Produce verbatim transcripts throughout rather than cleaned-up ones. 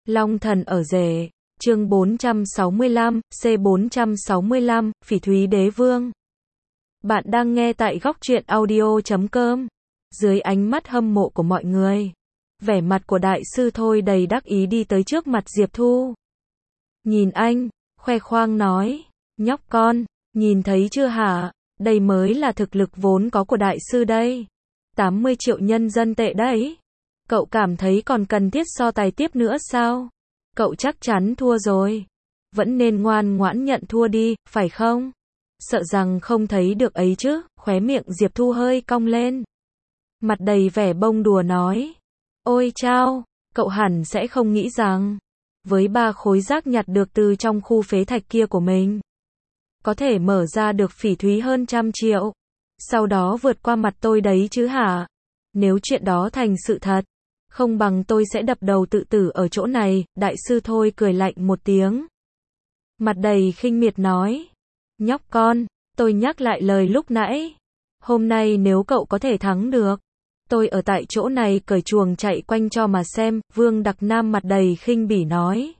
Long thần ở rể, chương bốn trăm sáu mươi lăm, C bốn trăm sáu mươi lăm, Phỉ Thúy Đế Vương. Bạn đang nghe tại góc truyện audio chấm com. Dưới ánh mắt hâm mộ của mọi người, vẻ mặt của đại sư Thôi đầy đắc ý đi tới trước mặt Diệp Thu. Nhìn anh, khoe khoang nói, nhóc con, nhìn thấy chưa hả, đây mới là thực lực vốn có của đại sư đây. tám mươi triệu nhân dân tệ đấy. Cậu cảm thấy còn cần thiết so tài tiếp nữa sao? Cậu chắc chắn thua rồi. Vẫn nên ngoan ngoãn nhận thua đi, phải không? Sợ rằng không thấy được ấy chứ, khóe miệng Diệp Thu hơi cong lên. Mặt đầy vẻ bông đùa nói. Ôi chao, cậu hẳn sẽ không nghĩ rằng, với ba khối rác nhặt được từ trong khu phế thạch kia của mình, có thể mở ra được phỉ thúy hơn trăm triệu. Sau đó vượt qua mặt tôi đấy chứ hả? Nếu chuyện đó thành sự thật, không bằng tôi sẽ đập đầu tự tử ở chỗ này. Đại sư Thôi cười lạnh một tiếng, mặt đầy khinh miệt nói. Nhóc con, tôi nhắc lại lời lúc nãy. Hôm nay nếu cậu có thể thắng được, tôi ở tại chỗ này cởi chuồng chạy quanh cho mà xem. Vương Đặc Nam mặt đầy khinh bỉ nói.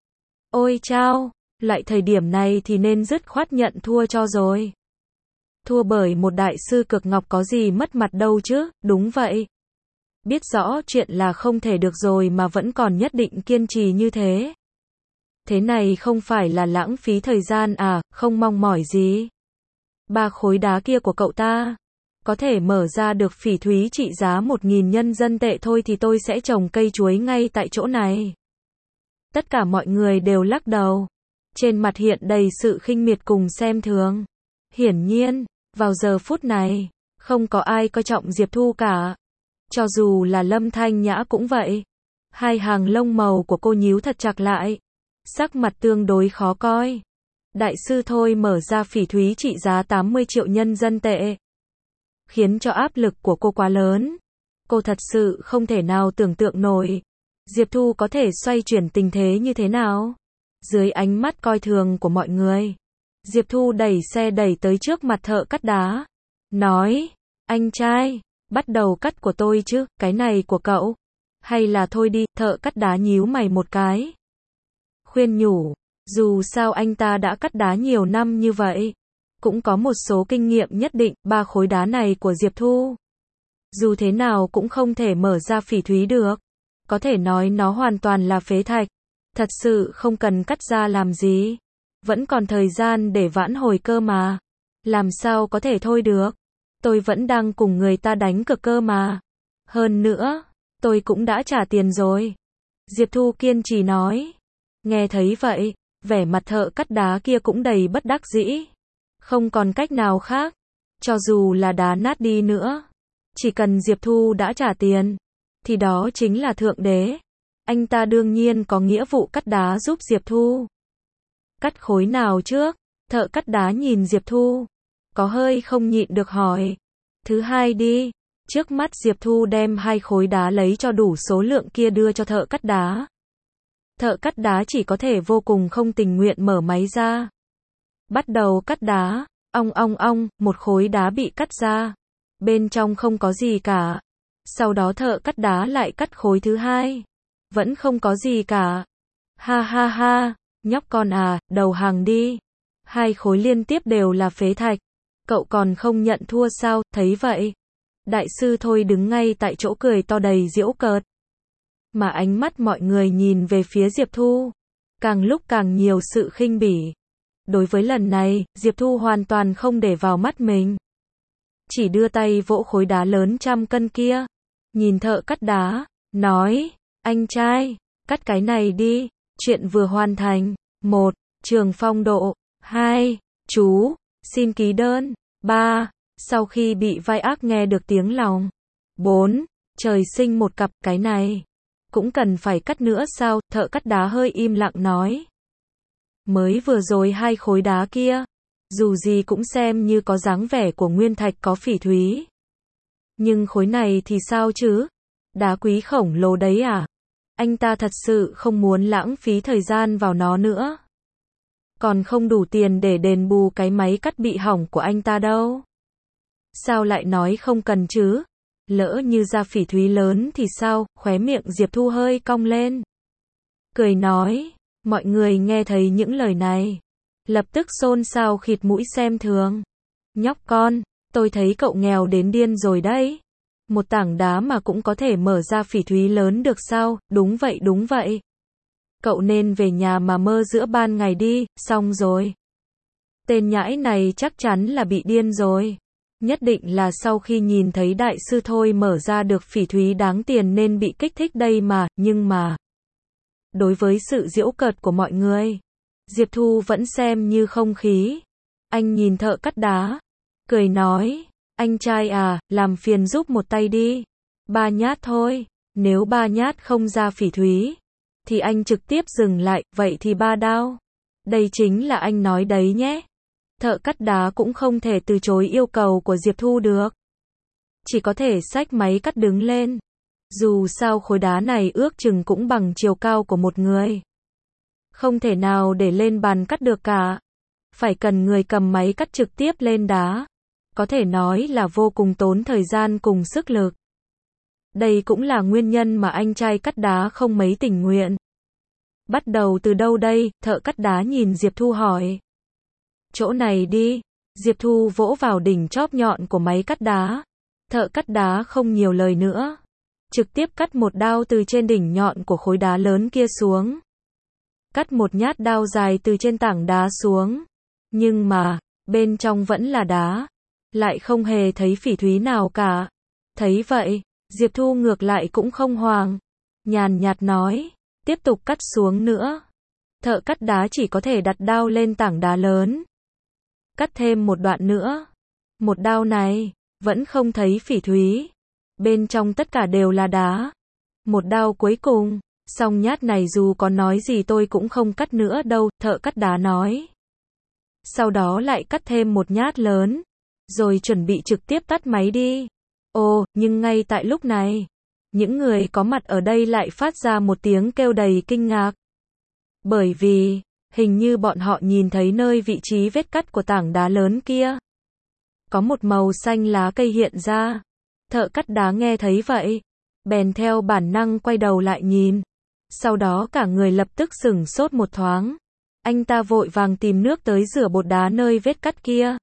Ôi chao, lại thời điểm này thì nên dứt khoát nhận thua cho rồi. Thua bởi một đại sư cực ngọc có gì mất mặt đâu chứ, đúng vậy. Biết rõ chuyện là không thể được rồi mà vẫn còn nhất định kiên trì như thế. Thế này không phải là lãng phí thời gian à, không mong mỏi gì. Ba khối đá kia của cậu ta, có thể mở ra được phỉ thúy trị giá một nghìn nhân dân tệ thôi thì tôi sẽ trồng cây chuối ngay tại chỗ này. Tất cả mọi người đều lắc đầu. Trên mặt hiện đầy sự khinh miệt cùng xem thường. Hiển nhiên, vào giờ phút này, không có ai coi trọng Diệp Thu cả. Cho dù là Lâm Thanh Nhã cũng vậy. Hai hàng lông màu của cô nhíu thật chặt lại. Sắc mặt tương đối khó coi. Đại sư Thôi mở ra phỉ thúy trị giá tám mươi triệu nhân dân tệ, khiến cho áp lực của cô quá lớn. Cô thật sự không thể nào tưởng tượng nổi Diệp Thu có thể xoay chuyển tình thế như thế nào. Dưới ánh mắt coi thường của mọi người, Diệp Thu đẩy xe đẩy tới trước mặt thợ cắt đá. Nói, anh trai, bắt đầu cắt của tôi chứ, cái này của cậu. Hay là thôi đi, thợ cắt đá nhíu mày một cái. Khuyên nhủ, dù sao anh ta đã cắt đá nhiều năm như vậy, cũng có một số kinh nghiệm nhất định. Ba khối đá này của Diệp Thu, dù thế nào cũng không thể mở ra phỉ thúy được. Có thể nói nó hoàn toàn là phế thạch. Thật sự không cần cắt ra làm gì. Vẫn còn thời gian để vãn hồi cơ mà. Làm sao có thể thôi được. Tôi vẫn đang cùng người ta đánh cược cơ mà. Hơn nữa, tôi cũng đã trả tiền rồi. Diệp Thu kiên trì nói. Nghe thấy vậy, vẻ mặt thợ cắt đá kia cũng đầy bất đắc dĩ. Không còn cách nào khác. Cho dù là đá nát đi nữa, chỉ cần Diệp Thu đã trả tiền, thì đó chính là thượng đế. Anh ta đương nhiên có nghĩa vụ cắt đá giúp Diệp Thu. Cắt khối nào trước? Thợ cắt đá nhìn Diệp Thu, có hơi không nhịn được hỏi. Thứ hai đi. Trước mắt Diệp Thu đem hai khối đá lấy cho đủ số lượng kia đưa cho thợ cắt đá. Thợ cắt đá chỉ có thể vô cùng không tình nguyện mở máy ra. Bắt đầu cắt đá. Ong ong ong, một khối đá bị cắt ra. Bên trong không có gì cả. Sau đó thợ cắt đá lại cắt khối thứ hai. Vẫn không có gì cả. Ha ha ha, nhóc con à, đầu hàng đi. Hai khối liên tiếp đều là phế thạch. Cậu còn không nhận thua sao? Thấy vậy, đại sư Thôi đứng ngay tại chỗ cười to đầy giễu cợt. Mà ánh mắt mọi người nhìn về phía Diệp Thu, càng lúc càng nhiều sự khinh bỉ. Đối với lần này, Diệp Thu hoàn toàn không để vào mắt mình. Chỉ đưa tay vỗ khối đá lớn trăm cân kia. Nhìn thợ cắt đá, nói, anh trai, cắt cái này đi. Chuyện vừa hoàn thành. Một. Trường phong độ. Hai. Chú, xin ký đơn. Ba. Sau khi bị vai ác nghe được tiếng lòng. Bốn. Trời sinh một cặp, cái này cũng cần phải cắt nữa sao? Thợ cắt đá hơi im lặng nói. Mới vừa rồi hai khối đá kia, dù gì cũng xem như có dáng vẻ của nguyên thạch có phỉ thúy. Nhưng khối này thì sao chứ? Đá quý khổng lồ đấy à? Anh ta thật sự không muốn lãng phí thời gian vào nó nữa. Còn không đủ tiền để đền bù cái máy cắt bị hỏng của anh ta đâu. Sao lại nói không cần chứ? Lỡ như ra phỉ thúy lớn thì sao? Khóe miệng Diệp Thu hơi cong lên. cười nói. Mọi người nghe thấy những lời này, lập tức xôn xao khịt mũi xem thường. Nhóc con, tôi thấy cậu nghèo đến điên rồi đấy. Một tảng đá mà cũng có thể mở ra phỉ thúy lớn được sao? Đúng vậy đúng vậy. Cậu nên về nhà mà mơ giữa ban ngày đi, xong rồi. Tên nhãi này chắc chắn là bị điên rồi. Nhất định là sau khi nhìn thấy đại sư Thôi mở ra được phỉ thúy đáng tiền nên bị kích thích đây mà, nhưng mà đối với sự giễu cợt của mọi người, Diệp Thu vẫn xem như không khí. Anh nhìn thợ cắt đá, cười nói, anh trai à, làm phiền giúp một tay đi. Ba nhát thôi, nếu ba nhát không ra phỉ thúy, thì anh trực tiếp dừng lại, vậy thì ba đao. Đây chính là anh nói đấy nhé. Thợ cắt đá cũng không thể từ chối yêu cầu của Diệp Thu được. Chỉ có thể xách máy cắt đứng lên. Dù sao khối đá này ước chừng cũng bằng chiều cao của một người. Không thể nào để lên bàn cắt được cả. Phải cần người cầm máy cắt trực tiếp lên đá. Có thể nói là vô cùng tốn thời gian cùng sức lực. Đây cũng là nguyên nhân mà anh trai cắt đá không mấy tình nguyện. Bắt đầu từ đâu đây? Thợ cắt đá nhìn Diệp Thu hỏi. Chỗ này đi. Diệp Thu vỗ vào đỉnh chóp nhọn của máy cắt đá. Thợ cắt đá không nhiều lời nữa. Trực tiếp cắt một đao từ trên đỉnh nhọn của khối đá lớn kia xuống. Cắt một nhát đao dài từ trên tảng đá xuống. Nhưng mà, bên trong vẫn là đá. Lại không hề thấy phỉ thúy nào cả. Thấy vậy, Diệp Thu ngược lại cũng không hoảng. Nhàn nhạt nói, tiếp tục cắt xuống nữa. Thợ cắt đá chỉ có thể đặt đao lên tảng đá lớn. Cắt thêm một đoạn nữa. Một đao này, vẫn không thấy phỉ thúy. Bên trong tất cả đều là đá. Một đao cuối cùng, xong nhát này dù có nói gì tôi cũng không cắt nữa đâu, thợ cắt đá nói. Sau đó lại cắt thêm một nhát lớn, rồi chuẩn bị trực tiếp tắt máy đi. Ồ, nhưng ngay tại lúc này, những người có mặt ở đây lại phát ra một tiếng kêu đầy kinh ngạc. Bởi vì, hình như bọn họ nhìn thấy nơi vị trí vết cắt của tảng đá lớn kia. Có một màu xanh lá cây hiện ra. Thợ cắt đá nghe thấy vậy, bèn theo bản năng quay đầu lại nhìn. Sau đó cả người lập tức sửng sốt một thoáng. Anh ta vội vàng tìm nước tới rửa bột đá nơi vết cắt kia.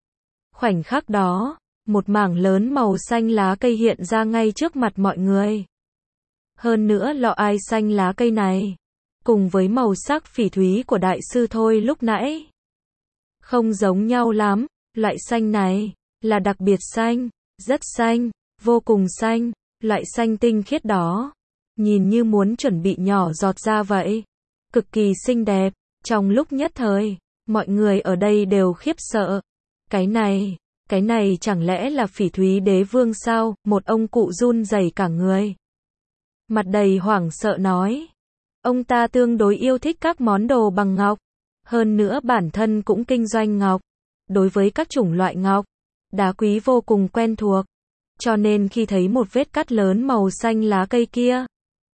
Khoảnh khắc đó, một mảng lớn màu xanh lá cây hiện ra ngay trước mặt mọi người. Hơn nữa lọ ai xanh lá cây này, cùng với màu sắc phỉ thúy của đại sư Thôi lúc nãy, không giống nhau lắm. Loại xanh này là đặc biệt xanh, rất xanh, vô cùng xanh, loại xanh tinh khiết đó, nhìn như muốn chuẩn bị nhỏ giọt ra vậy. Cực kỳ xinh đẹp. Trong lúc nhất thời, mọi người ở đây đều khiếp sợ. Cái này, cái này chẳng lẽ là phỉ thúy đế vương sao? Một ông cụ run rẩy cả người, mặt đầy hoảng sợ nói. Ông ta tương đối yêu thích các món đồ bằng ngọc. Hơn nữa bản thân cũng kinh doanh ngọc. Đối với các chủng loại ngọc, đá quý vô cùng quen thuộc. Cho nên khi thấy một vết cắt lớn màu xanh lá cây kia,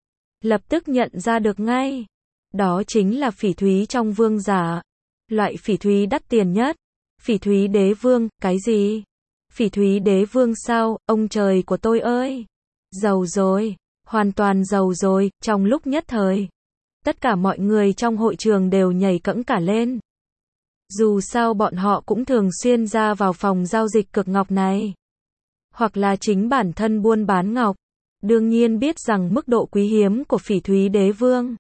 lập tức nhận ra được ngay. Đó chính là phỉ thúy trong vương giả. Loại phỉ thúy đắt tiền nhất. Phỉ thúy đế vương, cái gì? Phỉ thúy đế vương sao? Ông trời của tôi ơi! Giàu rồi, hoàn toàn giàu rồi. Trong lúc nhất thời, tất cả mọi người trong hội trường đều nhảy cẫng cả lên. Dù sao bọn họ cũng thường xuyên ra vào phòng giao dịch cực ngọc này. Hoặc là chính bản thân buôn bán ngọc. Đương nhiên biết rằng mức độ quý hiếm của phỉ thúy đế vương.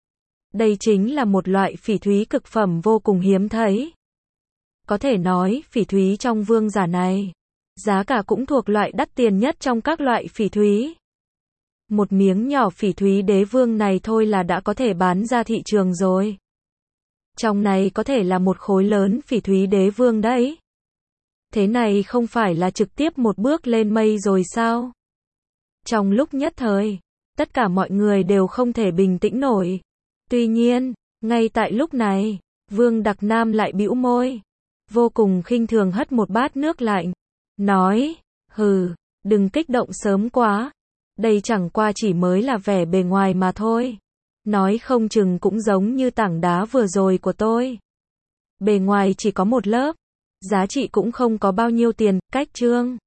Đây chính là một loại phỉ thúy cực phẩm vô cùng hiếm thấy. Có thể nói, phỉ thúy trong vương giả này, giá cả cũng thuộc loại đắt tiền nhất trong các loại phỉ thúy. Một miếng nhỏ phỉ thúy đế vương này thôi là đã có thể bán ra thị trường rồi. Trong này có thể là một khối lớn phỉ thúy đế vương đấy. Thế này không phải là trực tiếp một bước lên mây rồi sao? Trong lúc nhất thời, tất cả mọi người đều không thể bình tĩnh nổi. Tuy nhiên, ngay tại lúc này, Vương Đặc Nam lại bĩu môi, vô cùng khinh thường hất một bát nước lạnh, nói, hừ, đừng kích động sớm quá, đây chẳng qua chỉ mới là vẻ bề ngoài mà thôi, nói không chừng cũng giống như tảng đá vừa rồi của tôi. Bề ngoài chỉ có một lớp, giá trị cũng không có bao nhiêu tiền, cách trương.